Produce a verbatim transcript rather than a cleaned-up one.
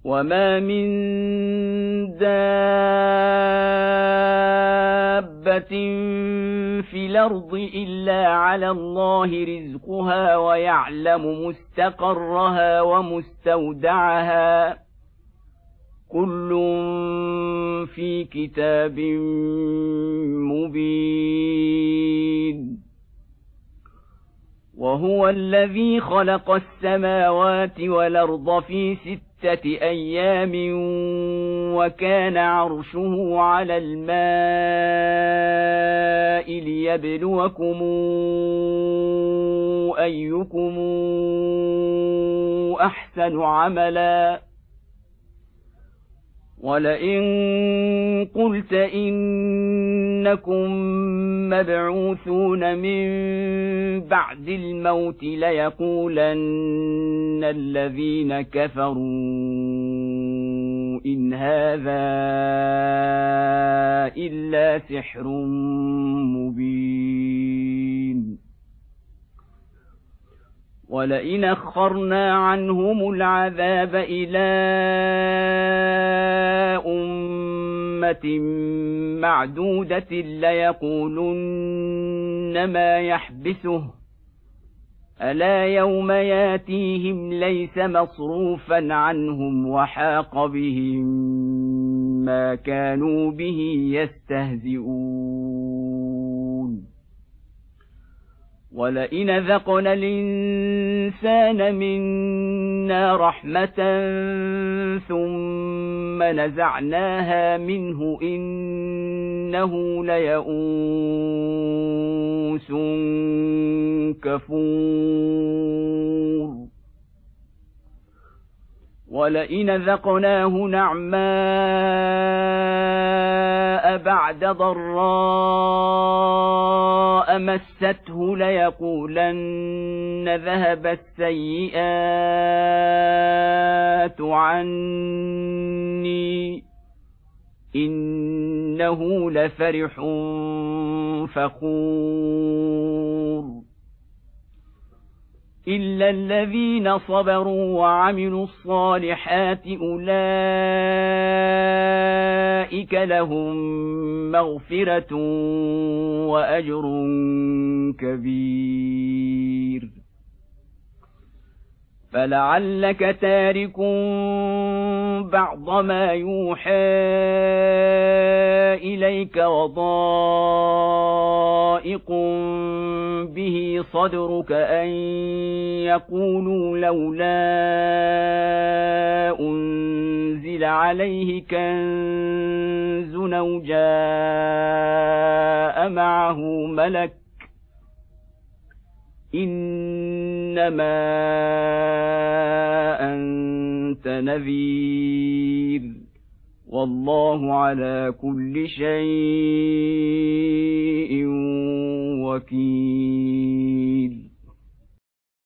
وما من دابة في الأرض إلا على الله رزقها ويعلم مستقرها ومستودعها كل في كتاب مبين. وهو الذي خلق السماوات والأرض في ستة أيام وكان عرشه على الماء ليبلوكم أيكم أحسن عملا. ولئن قلت إنكم مبعوثون من بعد الموت ليقولن الذين كفروا إن هذا إلا سحر مبين. ولئن أخرنا عنهم العذاب إلى أمة معدودة ليقولن ما يحبسه ألا يوم ياتيهم ليس مصروفا عنهم وحاق بهم ما كانوا به يستهزئون. ولئن ذقنا الإنسان منا رحمة ثم نزعناها منه إنه ليئوس كفور. ولئن ذقناه نعماء بعد ضراء مسته ليقولن ذهب السيئات عني إنه لفرح فخور. إلا الذين صبروا وعملوا الصالحات أولئك لهم مغفرة وأجر كبير. فلعلك تارك بعض ما يوحى إليك وضائق به صدرك أن يقولوا لولا أنزل عليه كنز أو جاء معه ملك إنما أنت نذير والله على كل شيء وكيل.